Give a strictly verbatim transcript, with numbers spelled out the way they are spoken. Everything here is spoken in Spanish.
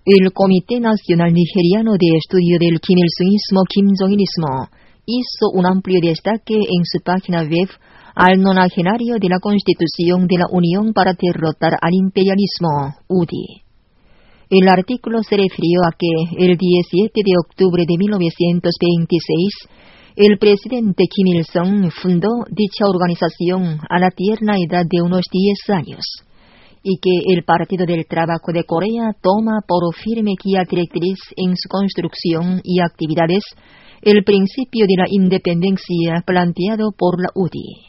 El Comité Nacional Nigeriano de Estudio del Kim Il-sungismo, Kim Jong-ilismo, hizo un amplio destaque en su página web al nonagenario de la Constitución de la Unión para derrotar al imperialismo, U D I. El artículo se refirió a que el diecisiete de octubre de mil novecientos veintiséis, el presidente Kim Il-sung fundó dicha organización a la tierna edad de unos diez años, y que el Partido del Trabajo de Corea toma por firme guía directriz en su construcción y actividades el principio de la independencia planteado por la U D I.